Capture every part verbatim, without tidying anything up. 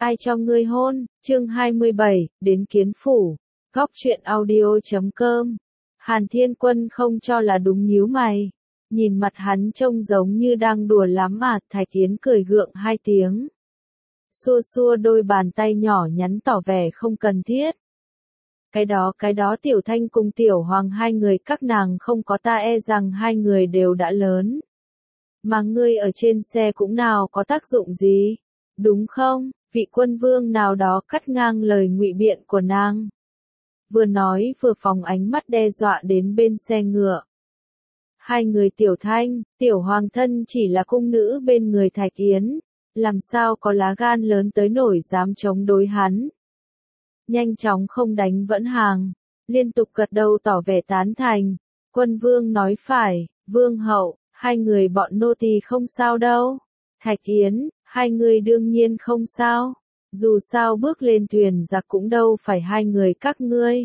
Ai cho ngươi hôn, chương hai mươi bảy, đến kiến phủ, góc truyện audio chấm com. Hàn Thiên Quân không cho là đúng nhíu mày. Nhìn mặt hắn trông giống như đang đùa lắm mà, Thạch Yến cười gượng hai tiếng. Xua xua đôi bàn tay nhỏ nhắn tỏ vẻ không cần thiết. Cái đó cái đó Tiểu Thanh cùng Tiểu Hoàng hai người các nàng không có ta e rằng hai người đều đã lớn. Mà ngươi ở trên xe cũng nào có tác dụng gì, đúng không? Vị quân vương nào đó cắt ngang lời ngụy biện của nàng. Vừa nói vừa phóng ánh mắt đe dọa đến bên xe ngựa. Hai người Tiểu Thanh, Tiểu Hoàng thân chỉ là cung nữ bên người Thạch Yến, làm sao có lá gan lớn tới nổi dám chống đối hắn. Nhanh chóng không đánh vẫn hàng, liên tục gật đầu tỏ vẻ tán thành. Quân vương nói phải, vương hậu, hai người bọn nô tỳ không sao đâu. Thạch Yến, hai người đương nhiên không sao. Dù sao bước lên thuyền giặc cũng đâu phải hai người các ngươi.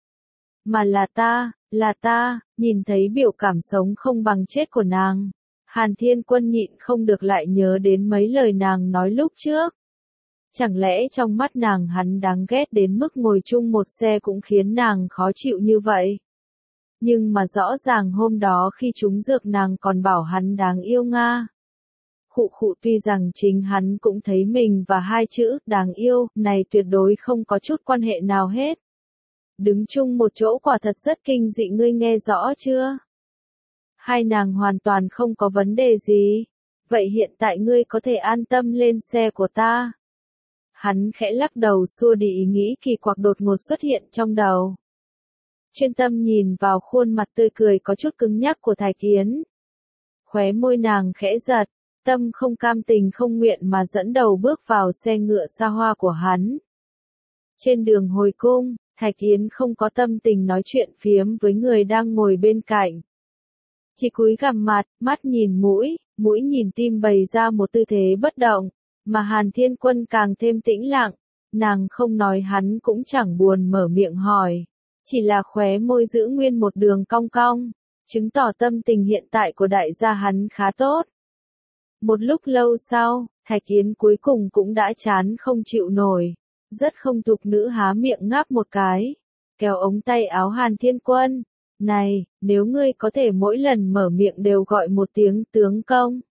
Mà là ta, là ta, nhìn thấy biểu cảm sống không bằng chết của nàng. Hàn Thiên Quân nhịn không được lại nhớ đến mấy lời nàng nói lúc trước. Chẳng lẽ trong mắt nàng hắn đáng ghét đến mức ngồi chung một xe cũng khiến nàng khó chịu như vậy? Nhưng mà rõ ràng hôm đó khi trúng dược nàng còn bảo hắn đáng yêu nga. Khụ khụ tuy rằng chính hắn cũng thấy mình và hai chữ đáng yêu này tuyệt đối không có chút quan hệ nào hết. Đứng chung một chỗ quả thật rất kinh dị, ngươi nghe rõ chưa? Hai nàng hoàn toàn không có vấn đề gì. Vậy hiện tại ngươi có thể an tâm lên xe của ta. Hắn khẽ lắc đầu xua đi ý nghĩ kỳ quặc đột ngột xuất hiện trong đầu. Chuyên tâm nhìn vào khuôn mặt tươi cười có chút cứng nhắc của Thạch Yến. Khóe môi nàng khẽ giật, tâm không cam tình không nguyện mà dẫn đầu bước vào xe ngựa xa hoa của hắn. Trên đường hồi cung, Thạch Yến không có tâm tình nói chuyện phiếm với người đang ngồi bên cạnh. Chỉ cúi gằm mặt, mắt nhìn mũi, mũi nhìn tim bày ra một tư thế bất động, mà Hàn Thiên Quân càng thêm tĩnh lặng, nàng không nói hắn cũng chẳng buồn mở miệng hỏi, chỉ là khóe môi giữ nguyên một đường cong cong, chứng tỏ tâm tình hiện tại của đại gia hắn khá tốt. Một lúc lâu sau, Thạch Yến cuối cùng cũng đã chán không chịu nổi, rất không tục nữ há miệng ngáp một cái, kéo ống tay áo Hàn Thiên Quân, này, nếu ngươi có thể mỗi lần mở miệng đều gọi một tiếng tướng công.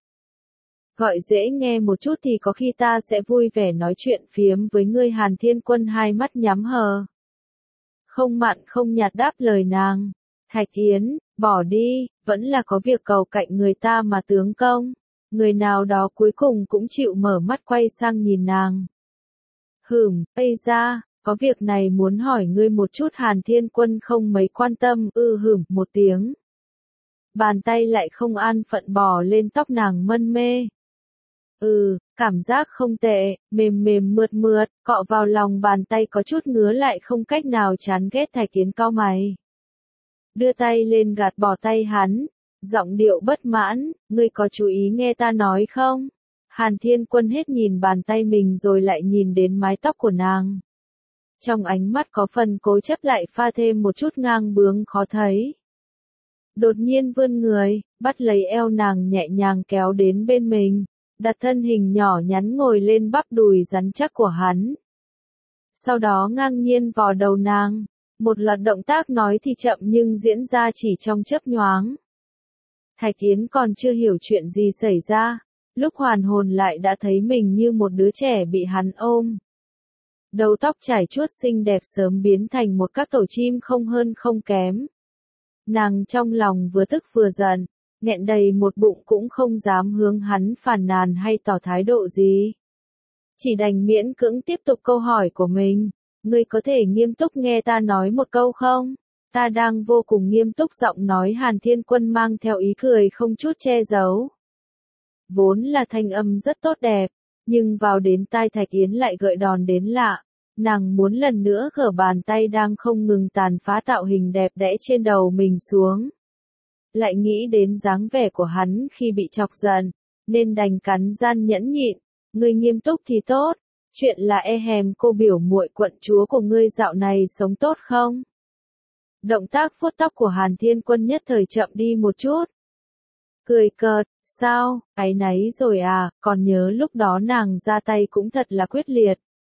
Gọi dễ nghe một chút thì có khi ta sẽ vui vẻ nói chuyện phiếm với ngươi. Hàn Thiên Quân hai mắt nhắm hờ. Không mặn không nhạt đáp lời nàng. Thạch Yến, bỏ đi, vẫn là có việc cầu cạnh người ta mà tướng công. Người nào đó cuối cùng cũng chịu mở mắt quay sang nhìn nàng. Hửm, ây ra, có việc này muốn hỏi ngươi một chút. Hàn Thiên Quân không mấy quan tâm, ư hửm một tiếng. Bàn tay lại không an phận bò lên tóc nàng mân mê. Ừ, cảm giác không tệ, mềm mềm mượt mượt, cọ vào lòng bàn tay có chút ngứa lại không cách nào chán ghét. Thạch Yến cau mày. Đưa tay lên gạt bỏ tay hắn, giọng điệu bất mãn, ngươi có chú ý nghe ta nói không? Hàn Thiên Quân hết nhìn bàn tay mình rồi lại nhìn đến mái tóc của nàng. Trong ánh mắt có phần cố chấp lại pha thêm một chút ngang bướng khó thấy. Đột nhiên vươn người, bắt lấy eo nàng nhẹ nhàng kéo đến bên mình. Đặt thân hình nhỏ nhắn ngồi lên bắp đùi rắn chắc của hắn. Sau đó ngang nhiên vò đầu nàng, một loạt động tác nói thì chậm nhưng diễn ra chỉ trong chớp nhoáng. Thạch Yến còn chưa hiểu chuyện gì xảy ra, lúc hoàn hồn lại đã thấy mình như một đứa trẻ bị hắn ôm. Đầu tóc trải chuốt xinh đẹp sớm biến thành một các tổ chim không hơn không kém. Nàng trong lòng vừa tức vừa giận. Nghẹn đầy một bụng cũng không dám hướng hắn phàn nàn hay tỏ thái độ gì. Chỉ đành miễn cưỡng tiếp tục câu hỏi của mình. Ngươi có thể nghiêm túc nghe ta nói một câu không? Ta đang vô cùng nghiêm túc. Giọng nói Hàn Thiên Quân mang theo ý cười không chút che giấu. Vốn là thanh âm rất tốt đẹp, nhưng vào đến tai Thạch Yến lại gợi đòn đến lạ. Nàng muốn lần nữa gỡ bàn tay đang không ngừng tàn phá tạo hình đẹp đẽ trên đầu mình xuống. Lại nghĩ đến dáng vẻ của hắn khi bị chọc giận, nên đành cắn gian nhẫn nhịn. Ngươi nghiêm túc thì tốt, chuyện là e hèm cô biểu muội quận chúa của ngươi dạo này sống tốt không? Động tác vuốt tóc của Hàn Thiên Quân nhất thời chậm đi một chút. Cười cợt, sao, áy náy rồi à, còn nhớ lúc đó nàng ra tay cũng thật là quyết liệt,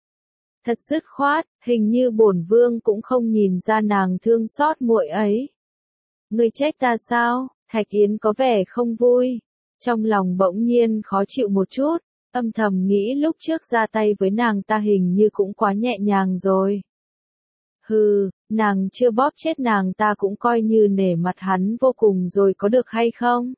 Thật dứt khoát, hình như bổn vương cũng không nhìn ra nàng thương xót muội ấy. Ngươi trách ta sao? Thạch Yến có vẻ không vui. Trong lòng bỗng nhiên khó chịu một chút, âm thầm nghĩ lúc trước ra tay với nàng ta hình như cũng quá nhẹ nhàng rồi. Hừ, nàng chưa bóp chết nàng ta cũng coi như nể mặt hắn vô cùng rồi có được hay không?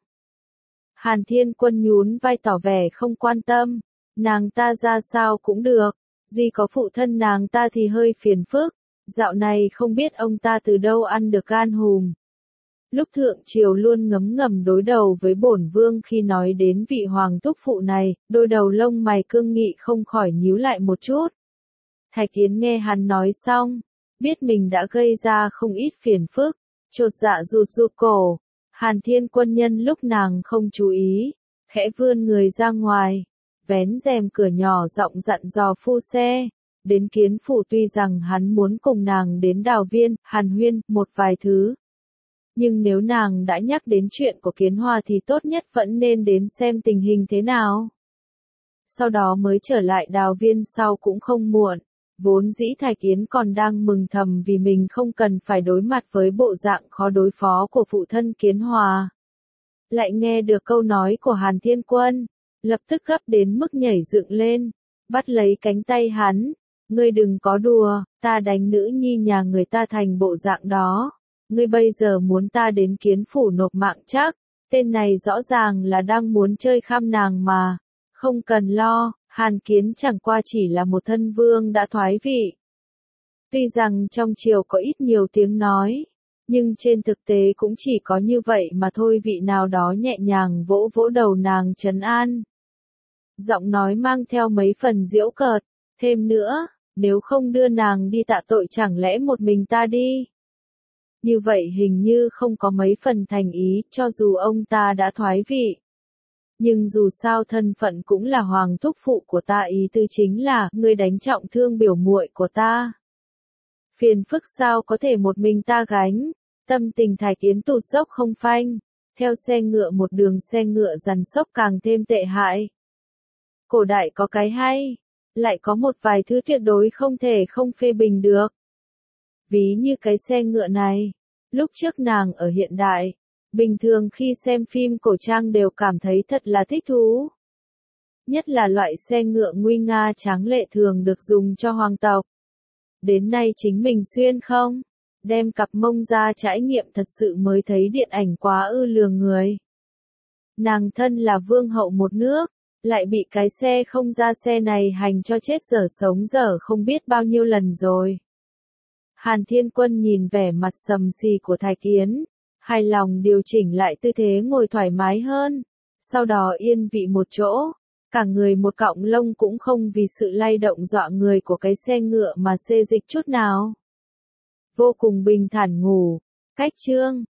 Hàn Thiên Quân nhún vai tỏ vẻ không quan tâm, nàng ta ra sao cũng được, duy có phụ thân nàng ta thì hơi phiền phức, dạo này không biết ông ta từ đâu ăn được gan hùm. Lúc thượng triều luôn ngấm ngầm đối đầu với bổn vương khi nói đến vị hoàng thúc phụ này, đôi đầu lông mày cương nghị không khỏi nhíu lại một chút. Thạch Yến nghe hắn nói xong, biết mình đã gây ra không ít phiền phức, chột dạ rụt rụt cổ. Hàn Thiên Quân nhân lúc nàng không chú ý, khẽ vươn người ra ngoài, vén rèm cửa nhỏ giọng dặn dò phu xe. Đến Kiến Phủ tuy rằng hắn muốn cùng nàng đến Đào Viên, hàn huyên, một vài thứ. Nhưng nếu nàng đã nhắc đến chuyện của Kiến Hòa thì tốt nhất vẫn nên đến xem tình hình thế nào. Sau đó mới trở lại Đào Viên sau cũng không muộn. Vốn dĩ Thạch Yến còn đang mừng thầm vì mình không cần phải đối mặt với bộ dạng khó đối phó của phụ thân Kiến Hòa. Lại nghe được câu nói của Hàn Thiên Quân, lập tức gấp đến mức nhảy dựng lên, bắt lấy cánh tay hắn. Ngươi đừng có đùa, ta đánh nữ nhi nhà người ta thành bộ dạng đó. Ngươi bây giờ muốn ta đến Kiến Phủ nộp mạng chắc, tên này rõ ràng là đang muốn chơi khăm nàng mà. Không cần lo, Hàn Kiến chẳng qua chỉ là một thân vương đã thoái vị. Tuy rằng trong triều có ít nhiều tiếng nói, nhưng trên thực tế cũng chỉ có như vậy mà thôi. Vị nào đó nhẹ nhàng vỗ vỗ đầu nàng trấn an. Giọng nói mang theo mấy phần giễu cợt, thêm nữa, nếu không đưa nàng đi tạ tội chẳng lẽ một mình ta đi? Như vậy hình như không có mấy phần thành ý, cho dù ông ta đã thoái vị. Nhưng dù sao thân phận cũng là hoàng thúc phụ của ta, ý tư chính là, ngươi đánh trọng thương biểu muội của ta. Phiền phức sao có thể một mình ta gánh, tâm tình Thạch Yến tụt dốc không phanh, theo xe ngựa một đường xe ngựa dằn sốc càng thêm tệ hại. Cổ đại có cái hay, lại có một vài thứ tuyệt đối không thể không phê bình được. Ví như cái xe ngựa này, lúc trước nàng ở hiện đại, bình thường khi xem phim cổ trang đều cảm thấy thật là thích thú. Nhất là loại xe ngựa nguy nga tráng lệ thường được dùng cho hoàng tộc. Đến nay chính mình xuyên không, đem cặp mông ra trải nghiệm thật sự mới thấy điện ảnh quá ư lừa người. Nàng thân là vương hậu một nước, lại bị cái xe không ra xe này hành cho chết dở sống dở không biết bao nhiêu lần rồi. Hàn Thiên Quân nhìn vẻ mặt sầm sì của Thạch Yến, hài lòng điều chỉnh lại tư thế ngồi thoải mái hơn, sau đó yên vị một chỗ, cả người một cọng lông cũng không vì sự lay động dọa người của cái xe ngựa mà xê dịch chút nào. Vô cùng bình thản ngủ, cách chương